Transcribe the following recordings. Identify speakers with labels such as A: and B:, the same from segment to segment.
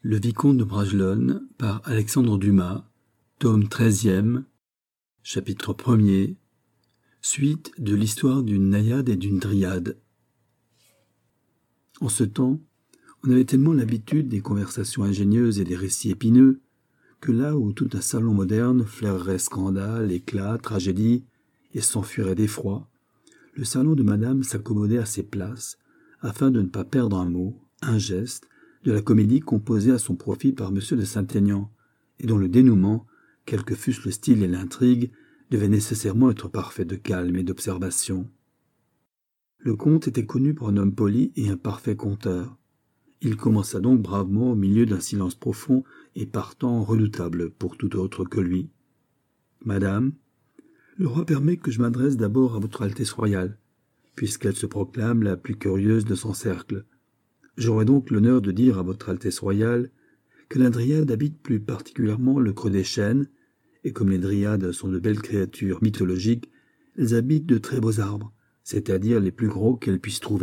A: Le Vicomte de Bragelonne par Alexandre Dumas, tome 13e, chapitre 1er, suite de l'histoire d'une naïade et d'une dryade. En ce temps, on avait tellement l'habitude des conversations ingénieuses et des récits épineux, que là où tout un salon moderne flairerait scandale, éclat, tragédie, et s'enfuirait d'effroi, le salon de madame s'accommodait à ses places, afin de ne pas perdre un mot, un geste, de la comédie composée à son profit par M. de Saint-Aignan, et dont le dénouement, quel que fussent le style et l'intrigue, devait nécessairement être parfait de calme et d'observation. Le comte était connu pour un homme poli et un parfait conteur. Il commença donc bravement au milieu d'un silence profond et partant redoutable pour tout autre que lui. « Madame, le roi permet que je m'adresse d'abord à votre Altesse royale, puisqu'elle se proclame la plus curieuse de son cercle. J'aurai donc l'honneur de dire à votre Altesse royale que la dryade habite plus particulièrement le creux des chênes, et comme les dryades sont de belles créatures mythologiques, elles habitent de très beaux arbres, c'est-à-dire les plus gros qu'elles puissent trouver. »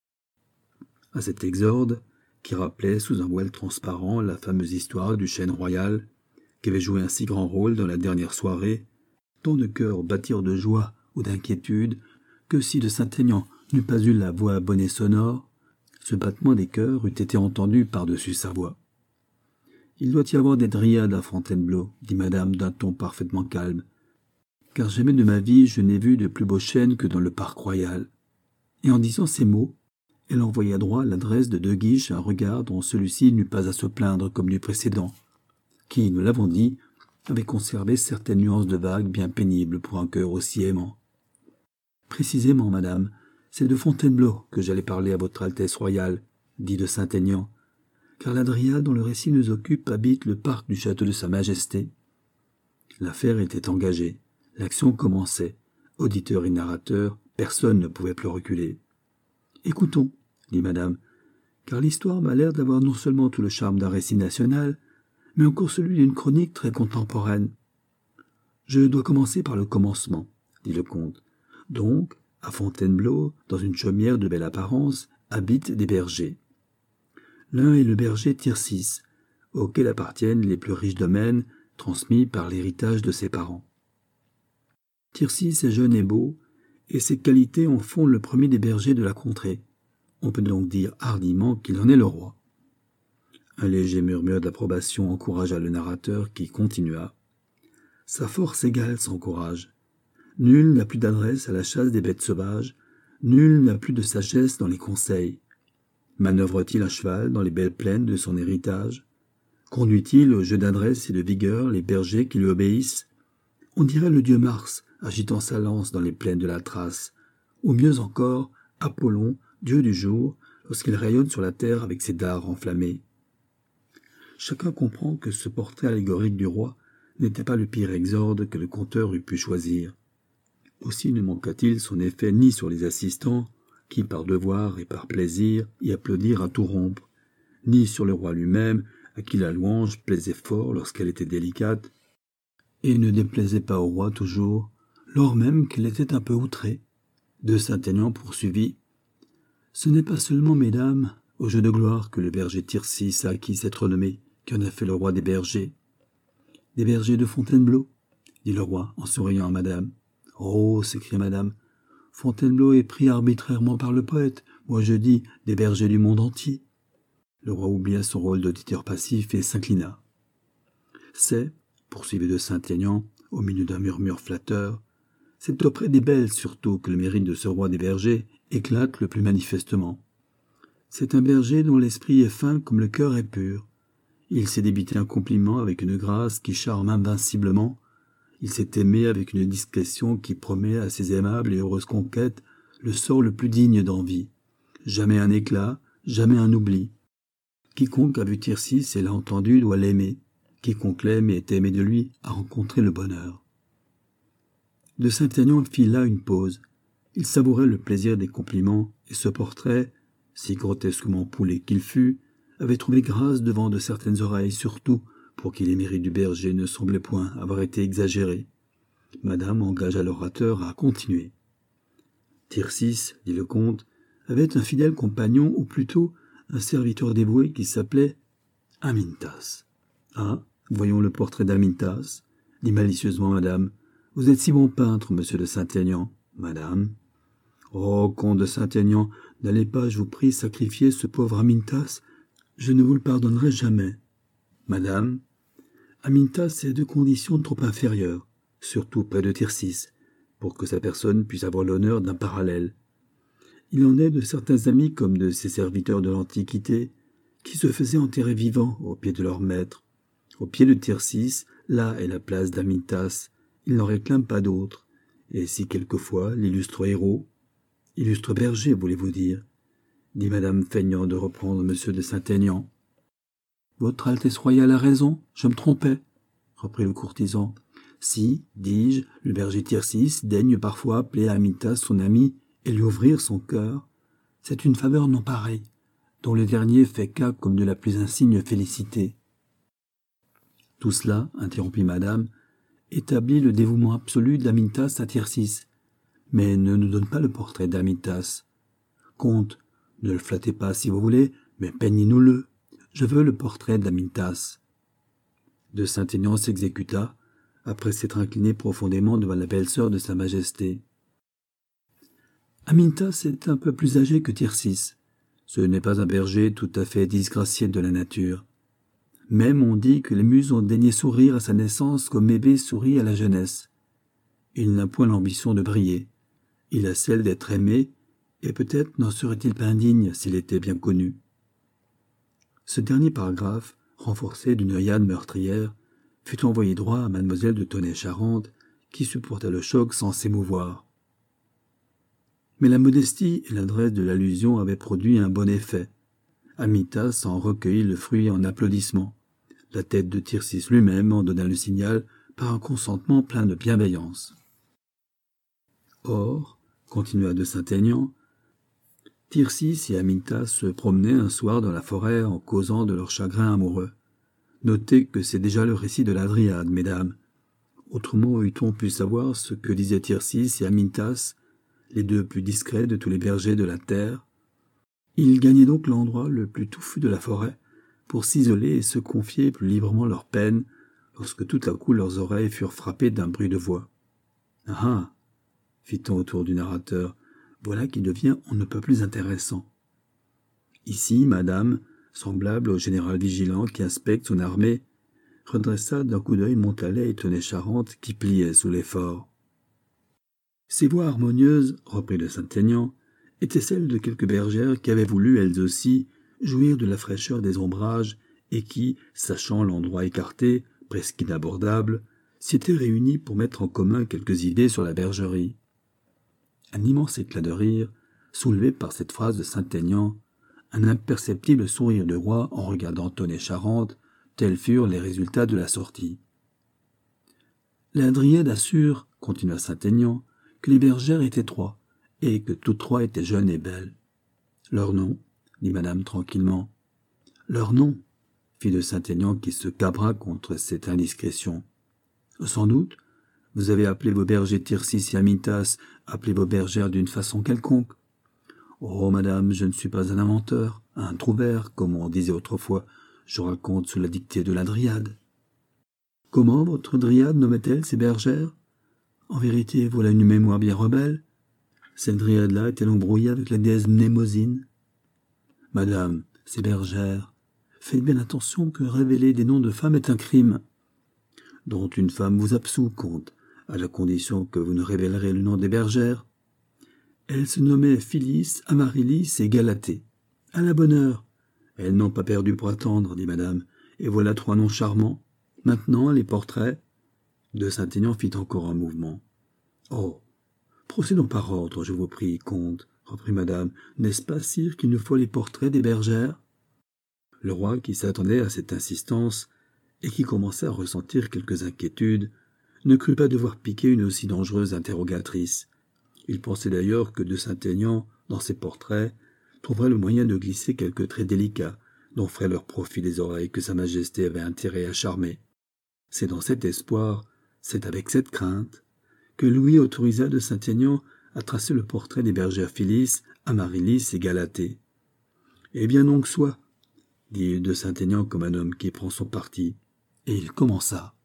A: À cet exorde, qui rappelait sous un voile transparent la fameuse histoire du chêne royal, qui avait joué un si grand rôle dans la dernière soirée, tant de cœurs battirent de joie ou d'inquiétude que si de Saint-Aignan n'eût pas eu la voix bonne et sonore, ce battement des cœurs eût été entendu par-dessus sa voix. « Il doit y avoir des dryades à Fontainebleau, dit madame d'un ton parfaitement calme, car jamais de ma vie je n'ai vu de plus beaux chênes que dans le parc royal. » Et en disant ces mots, elle envoya droit à l'adresse de De Guiche un regard dont celui-ci n'eut pas à se plaindre comme du précédent, qui, nous l'avons dit, avait conservé certaines nuances de vague bien pénibles pour un cœur aussi aimant. « Précisément, madame, c'est de Fontainebleau que j'allais parler à votre Altesse royale, dit de Saint-Aignan, car la dryade dont le récit nous occupe habite le parc du château de Sa Majesté. » L'affaire était engagée, l'action commençait, auditeur et narrateur, personne ne pouvait plus reculer. « Écoutons, dit madame, car l'histoire m'a l'air d'avoir non seulement tout le charme d'un récit national, mais encore celui d'une chronique très contemporaine. »« Je dois commencer par le commencement, dit le comte. Donc, à Fontainebleau, dans une chaumière de belle apparence, habitent des bergers. L'un est le berger Tircis, auquel appartiennent les plus riches domaines transmis par l'héritage de ses parents. Tircis est jeune et beau, et ses qualités en font le premier des bergers de la contrée. On peut donc dire hardiment qu'il en est le roi. Un léger murmure d'approbation encouragea le narrateur qui continua. Sa force égale son courage. Nul n'a plus d'adresse à la chasse des bêtes sauvages, nul n'a plus de sagesse dans les conseils. Manœuvre-t-il à cheval dans les belles plaines de son héritage? Conduit-il au jeu d'adresse et de vigueur les bergers qui lui obéissent? On dirait le dieu Mars agitant sa lance dans les plaines de la Thrace, ou mieux encore, Apollon, dieu du jour, lorsqu'il rayonne sur la terre avec ses dards enflammés. Chacun comprend que ce portrait allégorique du roi n'était pas le pire exorde que le conteur eût pu choisir. Aussi ne manqua-t-il son effet ni sur les assistants, qui par devoir et par plaisir y applaudirent à tout rompre, ni sur le roi lui-même, à qui la louange plaisait fort lorsqu'elle était délicate, et ne déplaisait pas au roi toujours, lors même qu'elle était un peu outrée. De Saint-Aignan poursuivit. « Ce n'est pas seulement, mesdames, au jeu de gloire que le berger Tircis a acquis cette renommée, qui en a fait le roi des bergers. »« Des bergers de Fontainebleau » dit le roi en souriant à madame. « Oh » s'écria madame, « Fontainebleau est pris arbitrairement par le poète, moi je dis des bergers du monde entier. » Le roi oublia son rôle d'auditeur passif et s'inclina. « C'est, » poursuivit de Saint-Aignan, au milieu d'un murmure flatteur, « c'est auprès des belles surtout que le mérite de ce roi des bergers éclate le plus manifestement. C'est un berger dont l'esprit est fin comme le cœur est pur. Il sait débiter un compliment avec une grâce qui charme invinciblement. Il sait aimer avec une discrétion qui promet à ses aimables et heureuses conquêtes le sort le plus digne d'envie. Jamais un éclat, jamais un oubli. Quiconque a vu Tircis et l'a entendu doit l'aimer. Quiconque l'aime et est aimé de lui a rencontré le bonheur. » De Saint-Aignan fit là une pause. Il savourait le plaisir des compliments, et ce portrait, si grotesquement poulé qu'il fût, avait trouvé grâce devant de certaines oreilles, surtout pour qui les mérites du berger ne semblaient point avoir été exagérés. Madame engagea l'orateur à continuer. « Tircis, dit le comte, avait un fidèle compagnon, ou plutôt un serviteur dévoué qui s'appelait Amintas. Ah, voyons le portrait d'Amintas, dit malicieusement madame. Vous êtes si bon peintre, monsieur de Saint-Aignan. Madame. Oh, comte de Saint-Aignan, n'allez pas, je vous prie, sacrifier ce pauvre Amintas. Je ne vous le pardonnerai jamais. Madame. Amintas est de conditions trop inférieures, surtout près de Tircis, pour que sa personne puisse avoir l'honneur d'un parallèle. Il en est de certains amis comme de ces serviteurs de l'Antiquité qui se faisaient enterrer vivants au pied de leur maître. Au pied de Tircis, là est la place d'Amintas. Il n'en réclame pas d'autre. Et si quelquefois l'illustre héros, illustre berger, voulez-vous dire, dit madame feignant de reprendre monsieur de Saint-Aignan. Votre Altesse royale a raison, je me trompais, reprit le courtisan. Si, dis-je, le berger Tircis daigne parfois appeler à Amintas son ami et lui ouvrir son cœur, c'est une faveur non pareille, dont le dernier fait cas comme de la plus insigne félicité. Tout cela, interrompit madame, établit le dévouement absolu d'Amintas à Tircis, mais ne nous donne pas le portrait d'Amintas. Comte, ne le flattez pas si vous voulez, mais peignez-nous-le. Je veux le portrait d'Amintas. De Saint-Aignan s'exécuta, après s'être incliné profondément devant la belle-sœur de Sa Majesté. Amintas est un peu plus âgé que Tircis. Ce n'est pas un berger tout à fait disgracié de la nature. Même on dit que les muses ont daigné sourire à sa naissance comme Hébé sourit à la jeunesse. Il n'a point l'ambition de briller. Il a celle d'être aimé, et peut-être n'en serait-il pas indigne s'il était bien connu. Ce dernier paragraphe, renforcé d'une œillade meurtrière, fut envoyé droit à mademoiselle de Tonnay-Charente, qui supporta le choc sans s'émouvoir. Mais la modestie et l'adresse de l'allusion avaient produit un bon effet. Amintas en recueillit le fruit en applaudissements. La tête de Tircis lui-même en donna le signal par un consentement plein de bienveillance. Or, continua de Saint-Aignan, Tircis et Amintas se promenaient un soir dans la forêt en causant de leur chagrin amoureux. Notez que c'est déjà le récit de la Dryade, mesdames. Autrement eût-on pu savoir ce que disaient Tircis et Amintas, les deux plus discrets de tous les bergers de la terre. Ils gagnaient donc l'endroit le plus touffu de la forêt, pour s'isoler et se confier plus librement leurs peines, lorsque tout à coup leurs oreilles furent frappées d'un bruit de voix. « Ah !» fit-on autour du narrateur, « voilà qui devient on ne peut plus intéressant. » Ici, madame, semblable au général vigilant qui inspecte son armée, redressa d'un coup d'œil Montalet et Tonnay-Charente qui pliaient sous l'effort. Ces voix harmonieuses, reprit de Saint-Aignan, étaient celles de quelques bergères qui avaient voulu, elles aussi, jouir de la fraîcheur des ombrages et qui, sachant l'endroit écarté, presque inabordable, s'étaient réunies pour mettre en commun quelques idées sur la bergerie. Un immense éclat de rire, soulevé par cette phrase de Saint-Aignan, un imperceptible sourire de roi en regardant Tonnay-Charente, tels furent les résultats de la sortie. La Dryade assure, continua Saint-Aignan, que les bergères étaient trois, et que toutes trois étaient jeunes et belles. Leur nom, dit madame tranquillement. Leur nom, fit de Saint-Aignan qui se cabra contre cette indiscrétion. Sans doute, vous avez appelé vos bergers Tircis et Amintas, appelé vos bergères d'une façon quelconque. Oh, madame, je ne suis pas un inventeur, un trouvère, comme on disait autrefois, je raconte sous la dictée de la Dryade. Comment votre Dryade nommait-elle ces bergères? En vérité, voilà une mémoire bien rebelle. Cette Dryade-là est-elle embrouillée avec la déesse Mnémosyne? Madame, ces bergères, faites bien attention que révéler des noms de femmes est un crime, dont une femme vous absout, comte, à la condition que vous ne révélerez le nom des bergères. Elles se nommaient Phyllis, Amaryllis et Galatée. À la bonne heure. Elles n'ont pas perdu pour attendre, dit madame, et voilà trois noms charmants. Maintenant, les portraits. De Saint-Aignan fit encore un mouvement. Oh, procédons par ordre, je vous prie, comte, reprit madame. N'est-ce pas, sire, qu'il nous faut les portraits des bergères? Le roi, qui s'attendait à cette insistance, et qui commençait à ressentir quelques inquiétudes, ne crut pas devoir piquer une aussi dangereuse interrogatrice. Il pensait d'ailleurs que de Saint-Aignan, dans ses portraits, trouverait le moyen de glisser quelques traits délicats, dont feraient leur profit les oreilles que Sa Majesté avait intérêt à charmer. C'est dans cet espoir, c'est avec cette crainte, que Louis autorisa de Saint-Aignan à tracer le portrait des bergères Phyllis, Amaryllis et Galatée. « Eh bien donc soit, dit de Saint-Aignan comme un homme qui prend son parti, et il commença.